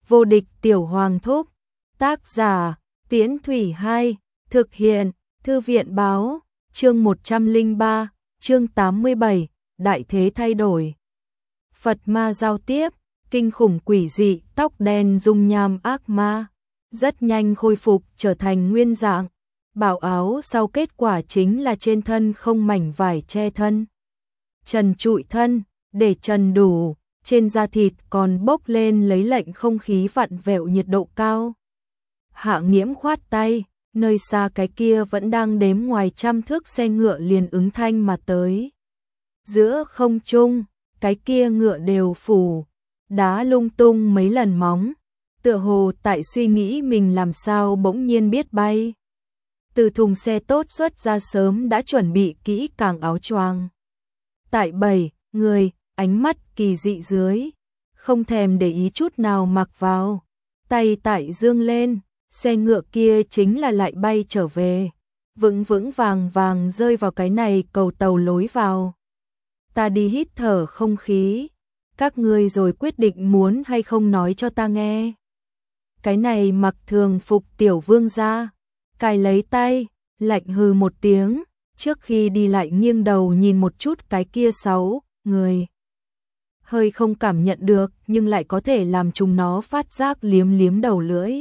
Vô địch tiểu hoàng thúc. Tác giả, Tiễn Thủy 2, thực hiện, Thư viện báo, chương 103, chương 87, đại thế thay đổi. Phật ma giao tiếp, kinh khủng quỷ dị, tóc đen dung nham ác ma, rất nhanh khôi phục trở thành nguyên dạng. Bảo áo sau kết quả chính là trên thân không mảnh vải che thân. Trần trụi thân, để trần đủ, trên da thịt còn bốc lên lấy lệnh không khí vặn vẹo nhiệt độ cao. Hạ Nghiễm khoát tay, nơi xa cái kia vẫn đang đếm ngoài trăm thước xe ngựa liền ứng thanh mà tới. Giữa không trung, cái kia ngựa đều phủ, đá lung tung mấy lần móng, tựa hồ tại suy nghĩ mình làm sao bỗng nhiên biết bay. Từ thùng xe tốt xuất ra sớm đã chuẩn bị kỹ càng áo choàng. Tại 7 người, ánh mắt kỳ dị dưới, không thèm để ý chút nào mặc vào, tay tại dương lên, xe ngựa kia chính là lại bay trở về, vững vững vàng vàng rơi vào cái này cầu tàu lối vào. Ta đi hít thở không khí, các ngươi rồi quyết định muốn hay không nói cho ta nghe. Cái này mặc thường phục tiểu vương gia, cài lấy tay, lạnh hừ một tiếng, trước khi đi lại nghiêng đầu nhìn một chút cái kia 6 người. Hơi không cảm nhận được nhưng lại có thể làm chúng nó phát giác liếm liếm đầu lưỡi.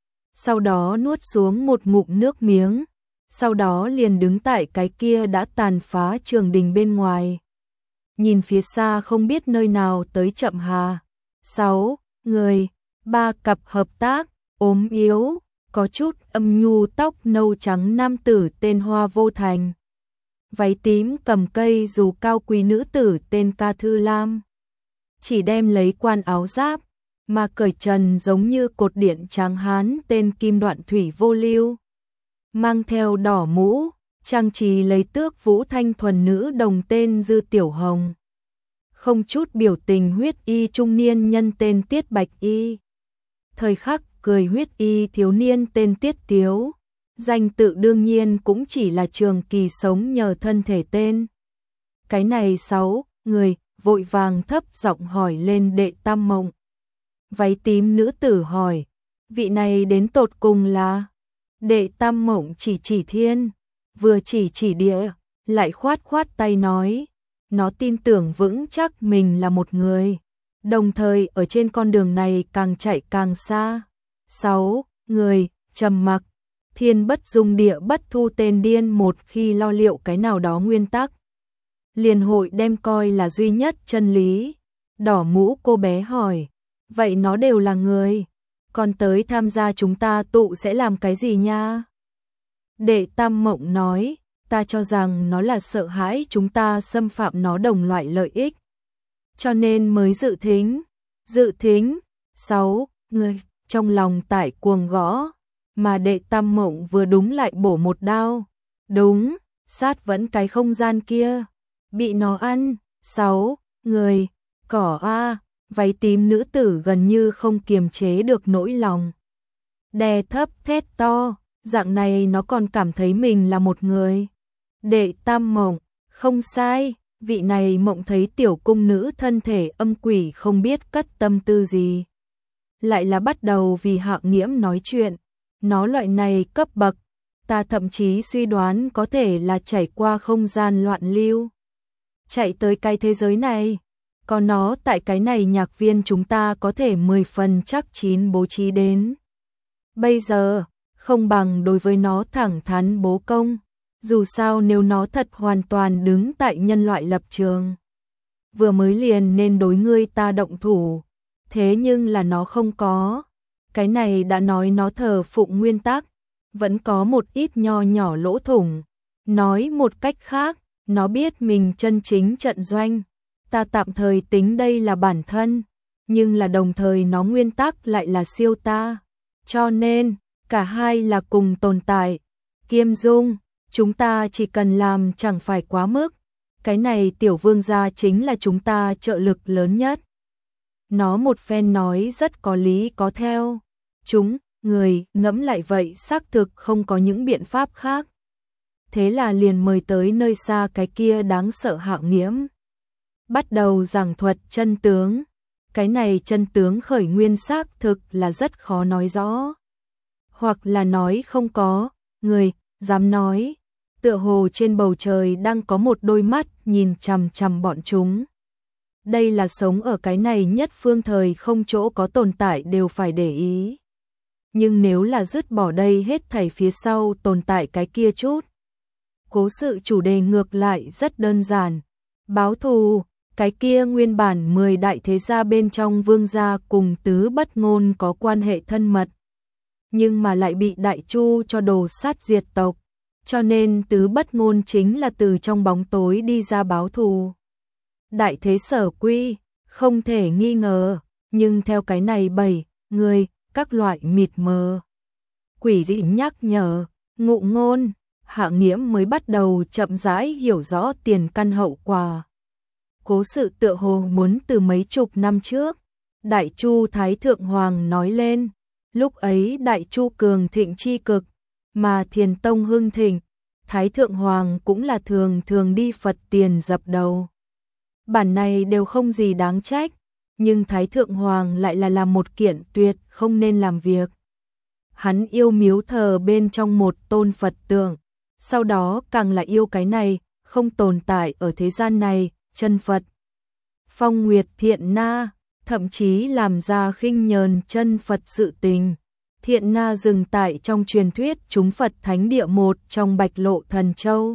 Sau đó nuốt xuống một ngụm nước miếng, sau đó liền đứng tại cái kia đã tàn phá trường đình bên ngoài. Nhìn phía xa không biết nơi nào tới Chậm Hà. 6 người, 3 cặp hợp tác, ốm yếu, có chút âm nhu tóc nâu trắng nam tử tên Hoa Vô Thành. Váy tím cầm cây dù cao quý nữ tử tên Ca Thư Lam. Chỉ đem lấy quan áo giáp, mà cởi trần giống như cột điện tráng hán tên Kim Đoạn Thủy Vô Lưu. Mang theo đỏ mũ, trang trí lấy tước vũ thanh thuần nữ đồng tên Dư Tiểu Hồng. Không chút biểu tình huyết y trung niên nhân tên Tiết Bạch Y. Thời khắc cười huyết y thiếu niên tên Tiết Tiếu. Danh tự đương nhiên cũng chỉ là trường kỳ sống nhờ thân thể tên. Cái này 6 người vội vàng thấp giọng hỏi lên Đệ Tam Mộng. Váy tím nữ tử hỏi, vị này đến tột cùng là? Đệ Tam Mộng chỉ thiên, vừa chỉ địa, lại khoát khoát tay nói, nó tin tưởng vững chắc mình là một người, đồng thời ở trên con đường này càng chạy càng xa. 6 người trầm mặc, thiên bất dung địa bất thu, tên điên một khi lo liệu cái nào đó nguyên tắc, liền hội đem coi là duy nhất chân lý. Đỏ mũ cô bé hỏi, vậy nó đều là người, còn tới tham gia chúng ta tụ sẽ làm cái gì nha? Đệ Tam Mộng nói, ta cho rằng nó là sợ hãi chúng ta xâm phạm nó đồng loại lợi ích, cho nên mới dự thính. Dự thính, 6 người trong lòng tại cuồng gõ, mà Đệ Tam Mộng vừa đúng lại bổ một đao. Đúng, sát vẫn cái không gian kia, bị nó ăn. 6 người, cỏ a. Váy tím nữ tử gần như không kiềm chế được nỗi lòng, đè thấp thét to, dạng này nó còn cảm thấy mình là một người. Đệ Tam Mộng, không sai, vị này mộng thấy tiểu cung nữ thân thể âm quỷ không biết cất tâm tư gì, lại là bắt đầu vì Hạ Nghiễm nói chuyện. Nó loại này cấp bậc, ta thậm chí suy đoán có thể là chảy qua không gian loạn lưu, chạy tới cái thế giới này. Còn nó tại cái này nhạc viên chúng ta có thể 10 phần chắc chín bố trí đến. Bây giờ, không bằng đối với nó thẳng thắn bố công. Dù sao nếu nó thật hoàn toàn đứng tại nhân loại lập trường, vừa mới liền nên đối ngươi ta động thủ. Thế nhưng là nó không có. Cái này đã nói nó thờ phụng nguyên tắc, vẫn có một ít nho nhỏ lỗ thủng. Nói một cách khác, nó biết mình chân chính trận doanh. Ta tạm thời tính đây là bản thân, nhưng là đồng thời nó nguyên tắc lại là siêu ta. Cho nên, cả hai là cùng tồn tại. Kiêm dung, chúng ta chỉ cần làm chẳng phải quá mức. Cái này tiểu vương gia chính là chúng ta trợ lực lớn nhất. Nó một phen nói rất có lý có theo. Chúng, người, ngẫm lại vậy xác thực không có những biện pháp khác. Thế là liền mời tới nơi xa cái kia đáng sợ Hạ Nghiễm. Bắt đầu giảng thuật chân tướng. cái này chân tướng khởi nguyên xác thực là rất khó nói rõ. Hoặc là nói không có, người, dám nói, tựa hồ trên bầu trời đang có một đôi mắt nhìn chằm chằm bọn chúng. Đây là sống ở cái này nhất phương thời không chỗ có tồn tại đều phải để ý. Nhưng nếu là dứt bỏ đây hết thảy phía sau tồn tại cái kia chút. Cố sự chủ đề ngược lại rất đơn giản. Báo thù, cái kia nguyên bản 10 đại thế gia bên trong vương gia cùng Tứ Bất Ngôn có quan hệ thân mật. Nhưng mà lại bị Đại Chu cho đồ sát diệt tộc. Cho nên Tứ Bất Ngôn chính là từ trong bóng tối đi ra báo thù. Đại thế sở quy, không thể nghi ngờ, nhưng theo cái này 7 người, các loại mịt mờ. Quỷ dị nhắc nhở, Ngụ Ngôn, Hạ Nghiễm mới bắt đầu chậm rãi hiểu rõ tiền căn hậu quả. Cố sự tựa hồ muốn từ mấy chục năm trước, Đại Chu Thái Thượng Hoàng nói lên, lúc ấy Đại Chu cường thịnh chi cực, mà Thiền Tông hưng thịnh, Thái Thượng Hoàng cũng là thường thường đi Phật tiền dập đầu. Bản này đều không gì đáng trách, nhưng Thái Thượng Hoàng lại là làm một kiện tuyệt không nên làm việc. Hắn yêu miếu thờ bên trong một tôn Phật tượng, sau đó càng là yêu cái này, không tồn tại ở thế gian này, chân Phật. Phong Nguyệt Thiện Na, thậm chí làm ra khinh nhờn chân Phật sự tình. Thiện Na dừng tại trong truyền thuyết chúng Phật Thánh Địa một trong Bạch Lộ Thần Châu.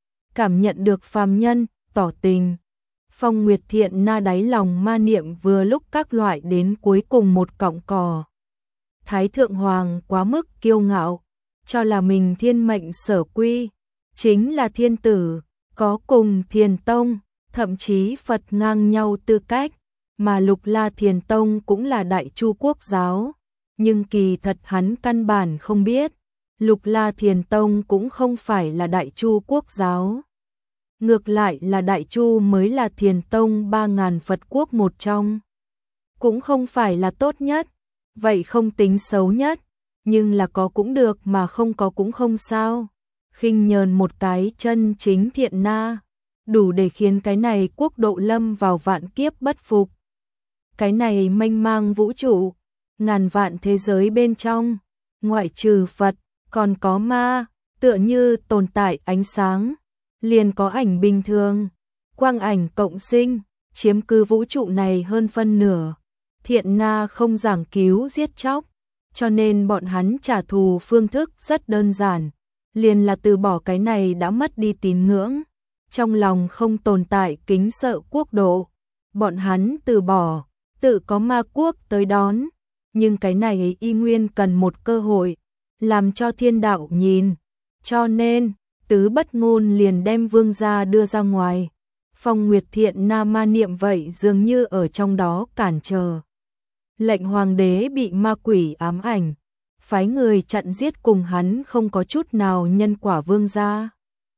Cảm nhận được phàm nhân, tỏ tình. Phong Nguyệt Thiện Na đáy lòng ma niệm vừa lúc các loại đến cuối cùng một cọng cỏ. Thái Thượng Hoàng quá mức kiêu ngạo, cho là mình thiên mệnh sở quy, chính là thiên tử, có cùng Thiền Tông, thậm chí Phật ngang nhau tư cách, mà Lục La Thiền Tông cũng là Đại Chu quốc giáo. Nhưng kỳ thật hắn căn bản không biết, Lục La Thiền Tông cũng không phải là Đại Chu quốc giáo. Ngược lại là Đại Chu mới là Thiền Tông 3.000 Phật quốc một trong. Cũng không phải là tốt nhất, vậy không tính xấu nhất, nhưng là có cũng được mà không có cũng không sao. Khinh nhờn một cái chân chính Thiện Na, đủ để khiến cái này quốc độ lâm vào vạn kiếp bất phục. Cái này mênh mang vũ trụ, ngàn vạn thế giới bên trong, ngoại trừ Phật, còn có ma, tựa như tồn tại ánh sáng, liền có ảnh bình thường, quang ảnh cộng sinh, chiếm cứ vũ trụ này hơn phân nửa. Thiện Na không giảng cứu giết chóc, cho nên bọn hắn trả thù phương thức rất đơn giản, liền là từ bỏ cái này đã mất đi tín ngưỡng, trong lòng không tồn tại kính sợ quốc độ. Bọn hắn từ bỏ, tự có ma quốc tới đón, nhưng cái này y nguyên cần một cơ hội, làm cho thiên đạo nhìn, cho nên Tứ Bất Ngôn liền đem vương gia đưa ra ngoài. Phong Nguyệt Thiện Na ma niệm vậy dường như ở trong đó cản trở. Lệnh hoàng đế bị ma quỷ ám ảnh, phái người chặn giết cùng hắn không có chút nào nhân quả vương gia.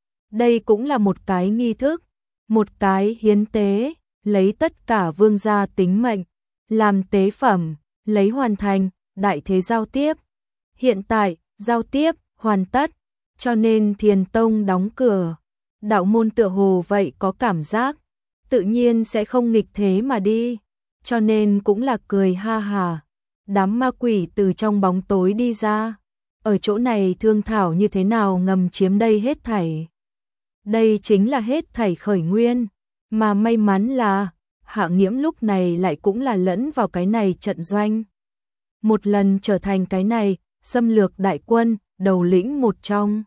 Đây cũng là một cái nghi thức, một cái hiến tế, lấy tất cả vương gia tính mệnh, làm tế phẩm, lấy hoàn thành, đại thế giao tiếp. Hiện tại, giao tiếp, hoàn tất, cho nên Thiền Tông đóng cửa. Đạo môn tựa hồ vậy có cảm giác, tự nhiên sẽ không nghịch thế mà đi, cho nên cũng là cười ha hà. Đám ma quỷ từ trong bóng tối đi ra, ở chỗ này thương thảo như thế nào ngầm chiếm đây hết thảy. Đây chính là hết thảy khởi nguyên, mà may mắn là Hạ Nghiễm lúc này lại cũng là lẫn vào cái này trận doanh. Một lần trở thành cái này xâm lược đại quân, đầu lĩnh một trong.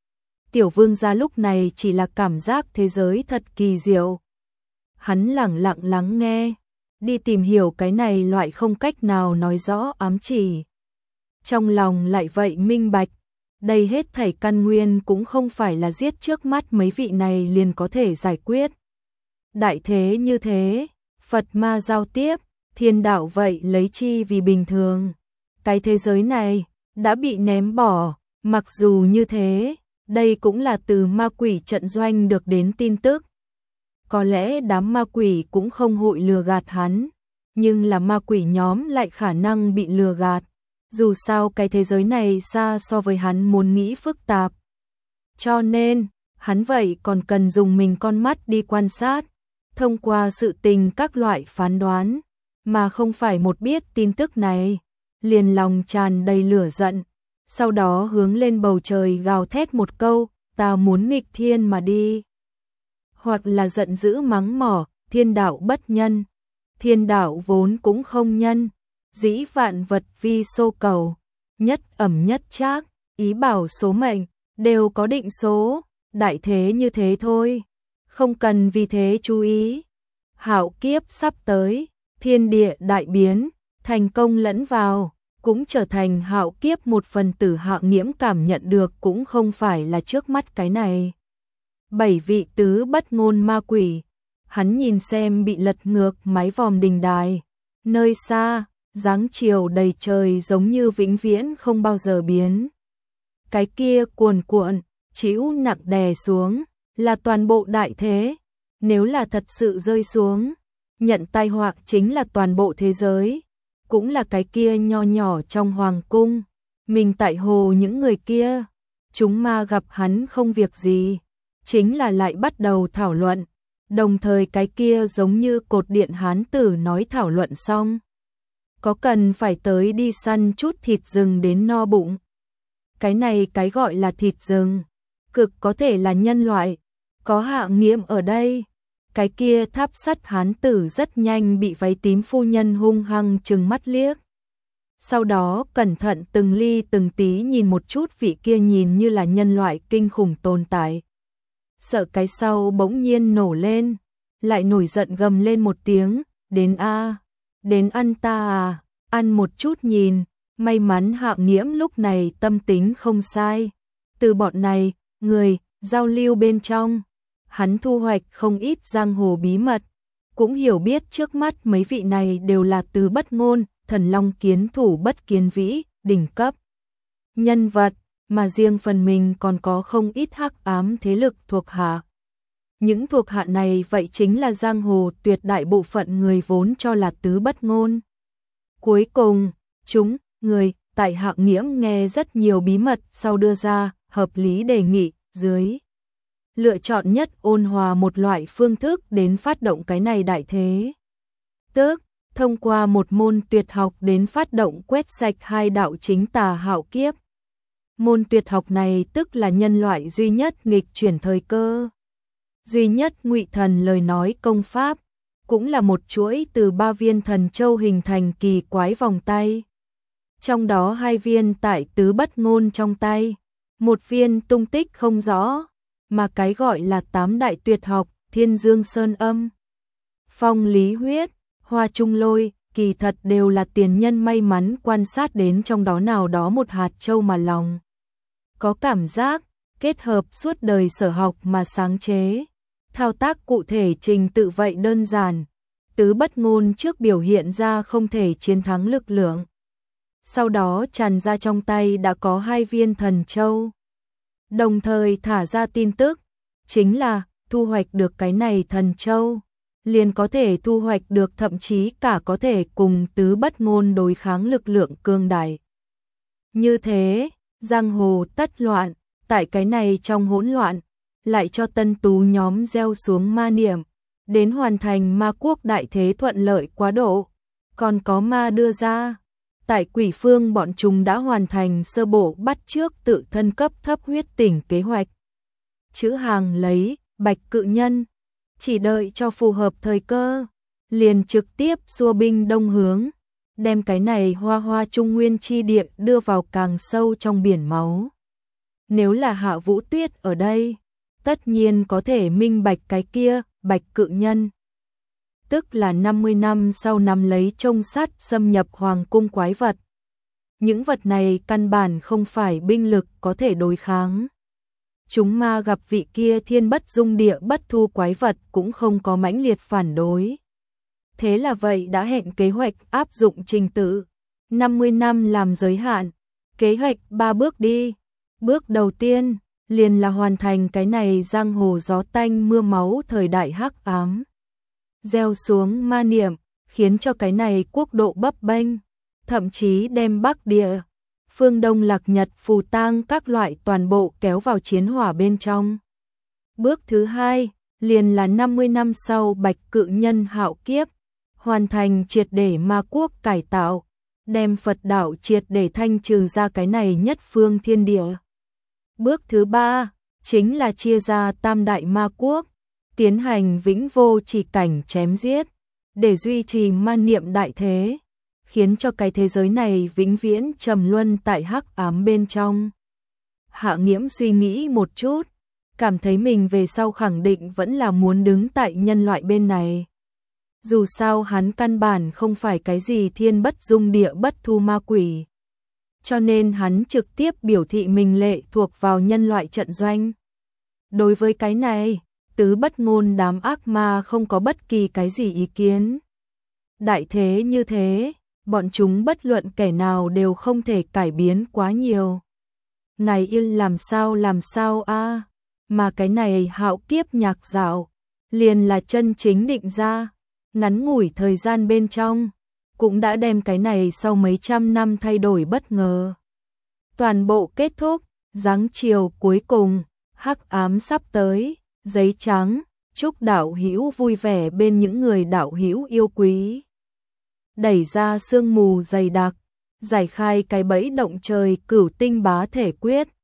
Tiểu vương gia lúc này chỉ là cảm giác thế giới thật kỳ diệu. Hắn lẳng lặng lắng nghe, đi tìm hiểu cái này loại không cách nào nói rõ ám chỉ. Trong lòng lại vậy minh bạch, đây hết thảy căn nguyên cũng không phải là giết trước mắt mấy vị này liền có thể giải quyết. Đại thế như thế, Phật ma giao tiếp, thiên đạo vậy lấy chi vì bình thường. Cái thế giới này đã bị ném bỏ, mặc dù như thế, đây cũng là từ ma quỷ trận doanh được đến tin tức. Có lẽ đám ma quỷ cũng không hội lừa gạt hắn, nhưng là ma quỷ nhóm lại khả năng bị lừa gạt. Dù sao cái thế giới này xa so với hắn muốn nghĩ phức tạp. Cho nên, hắn vậy còn cần dùng mình con mắt đi quan sát, thông qua sự tình các loại phán đoán, mà không phải một biết tin tức này, liền lòng tràn đầy lửa giận, sau đó hướng lên bầu trời gào thét một câu, ta muốn nghịch thiên mà đi. Hoặc là giận dữ mắng mỏ, thiên đạo bất nhân, thiên đạo vốn cũng không nhân, dĩ vạn vật vi số cầu, nhất ẩm nhất trác, ý bảo số mệnh, đều có định số, đại thế như thế thôi, không cần vì thế chú ý. Hạo kiếp sắp tới, thiên địa đại biến, thành công lẫn vào, cũng trở thành hạo kiếp một phần tử. Hạo Nghiễm cảm nhận được cũng không phải là trước mắt cái này. 7 vị tứ bất ngôn ma quỷ, hắn nhìn xem bị lật ngược mái vòm đình đài, nơi xa, dáng chiều đầy trời giống như vĩnh viễn không bao giờ biến. Cái kia cuồn cuộn, trĩu nặng đè xuống, là toàn bộ đại thế, nếu là thật sự rơi xuống, nhận tai họa chính là toàn bộ thế giới, cũng là cái kia nho nhỏ trong hoàng cung, mình tại hồ những người kia, chúng ma gặp hắn không việc gì, chính là lại bắt đầu thảo luận, đồng thời cái kia giống như cột điện hán tử nói thảo luận xong. Có cần phải tới đi săn chút thịt rừng đến no bụng. Cái này cái gọi là thịt rừng, cực có thể là nhân loại, có Hạ Nghiễm ở đây. Cái kia tháp sắt hán tử rất nhanh bị váy tím phu nhân hung hăng trừng mắt liếc. Sau đó cẩn thận từng ly từng tí nhìn một chút vị kia nhìn như là nhân loại kinh khủng tồn tại. Sợ cái sau bỗng nhiên nổ lên, lại nổi giận gầm lên một tiếng, đến a, đến ăn ta à, ăn một chút nhìn. May mắn Hạ Nghiễm lúc này tâm tính không sai, từ bọn này, người, giao lưu bên trong, hắn thu hoạch không ít giang hồ bí mật, cũng hiểu biết trước mắt mấy vị này đều là từ bất ngôn, thần long kiến thủ bất kiến vĩ, đỉnh cấp nhân vật, mà riêng phần mình còn có không ít hắc ám thế lực thuộc hạ. Những thuộc hạ này vậy chính là giang hồ tuyệt đại bộ phận người vốn cho là tứ bất ngôn. Cuối cùng, chúng người tại Hạ Nghiễm nghe rất nhiều bí mật sau đưa ra hợp lý đề nghị dưới. Lựa chọn nhất ôn hòa một loại phương thức đến phát động cái này đại thế. Tức, thông qua một môn tuyệt học đến phát động quét sạch hai đạo chính tà hạo kiếp. Môn tuyệt học này tức là nhân loại duy nhất nghịch chuyển thời cơ. Duy nhất Ngụy Thần lời nói công pháp, cũng là một chuỗi từ 3 viên thần châu hình thành kỳ quái vòng tay. Trong đó 2 viên tại tứ bất ngôn trong tay, 1 viên tung tích không rõ, mà cái gọi là 8 đại tuyệt học, Thiên Dương Sơn Âm, Phong Lý Huyết, Hoa Trung Lôi, kỳ thật đều là tiền nhân may mắn quan sát đến trong đó nào đó một hạt châu mà lòng có cảm giác, kết hợp suốt đời sở học mà sáng chế. Thao tác cụ thể trình tự vậy đơn giản, tứ bất ngôn trước biểu hiện ra không thể chiến thắng lực lượng. Sau đó tràn ra trong tay đã có 2 viên thần châu. Đồng thời thả ra tin tức, chính là thu hoạch được cái này thần châu, liền có thể thu hoạch được thậm chí cả có thể cùng tứ bất ngôn đối kháng lực lượng cương đại. Như thế, giang hồ tất loạn, tại cái này trong hỗn loạn, lại cho tân tú nhóm gieo xuống ma niệm, đến hoàn thành ma quốc đại thế thuận lợi quá độ. Còn có ma đưa ra, tại Quỷ Phương bọn chúng đã hoàn thành sơ bộ bắt chước tự thân cấp thấp huyết tỉnh kế hoạch. Chữ hàng lấy, Bạch Cự Nhân, chỉ đợi cho phù hợp thời cơ, liền trực tiếp xua binh đông hướng, đem cái này hoa trung nguyên chi địa đưa vào càng sâu trong biển máu. Nếu là Hạ Vũ Tuyết ở đây, tất nhiên có thể minh bạch cái kia, Bạch Cự Nhân. Tức là 50 năm sau nắm lấy trông sắt xâm nhập hoàng cung quái vật. Những vật này căn bản không phải binh lực có thể đối kháng. Chúng ma gặp vị kia thiên bất dung địa bất thu quái vật cũng không có mãnh liệt phản đối. Thế là vậy đã hẹn kế hoạch áp dụng trình tự. 50 năm làm giới hạn. Kế hoạch 3 bước đi. Bước đầu tiên, liền là hoàn thành cái này giang hồ gió tanh mưa máu thời đại hắc ám. Gieo xuống ma niệm, khiến cho cái này quốc độ bấp bênh, thậm chí đem Bắc Địa, phương Đông Lạc Nhật, Phù Tang các loại toàn bộ kéo vào chiến hỏa bên trong. Bước thứ 2, liền là 50 năm sau Bạch Cự Nhân hạo kiếp, hoàn thành triệt để ma quốc cải tạo, đem Phật đạo triệt để thanh trừ ra cái này nhất phương thiên địa. Bước thứ 3 chính là chia ra tam đại ma quốc, tiến hành vĩnh vô chỉ cảnh chém giết, để duy trì ma niệm đại thế, khiến cho cái thế giới này vĩnh viễn trầm luân tại hắc ám bên trong. Hạ Nghiễm suy nghĩ một chút, cảm thấy mình về sau khẳng định vẫn là muốn đứng tại nhân loại bên này. Dù sao hắn căn bản không phải cái gì thiên bất dung địa bất thu ma quỷ. Cho nên hắn trực tiếp biểu thị mình lệ thuộc vào nhân loại trận doanh. Đối với cái này, Tứ Bất Ngôn đám ác ma không có bất kỳ cái gì ý kiến. Đại thế như thế, bọn chúng bất luận kẻ nào đều không thể cải biến quá nhiều. Ngài yên làm sao a? Mà cái này hạo kiếp nhạc dạo, liền là chân chính định ra, ngắn ngủi thời gian bên trong, cũng đã đem cái này sau mấy trăm năm thay đổi bất ngờ. Toàn bộ kết thúc, giáng chiều cuối cùng, hắc ám sắp tới, giấy trắng, chúc đạo hữu vui vẻ bên những người đạo hữu yêu quý. Đẩy ra sương mù dày đặc, giải khai cái bẫy động trời cửu tinh bá thể quyết.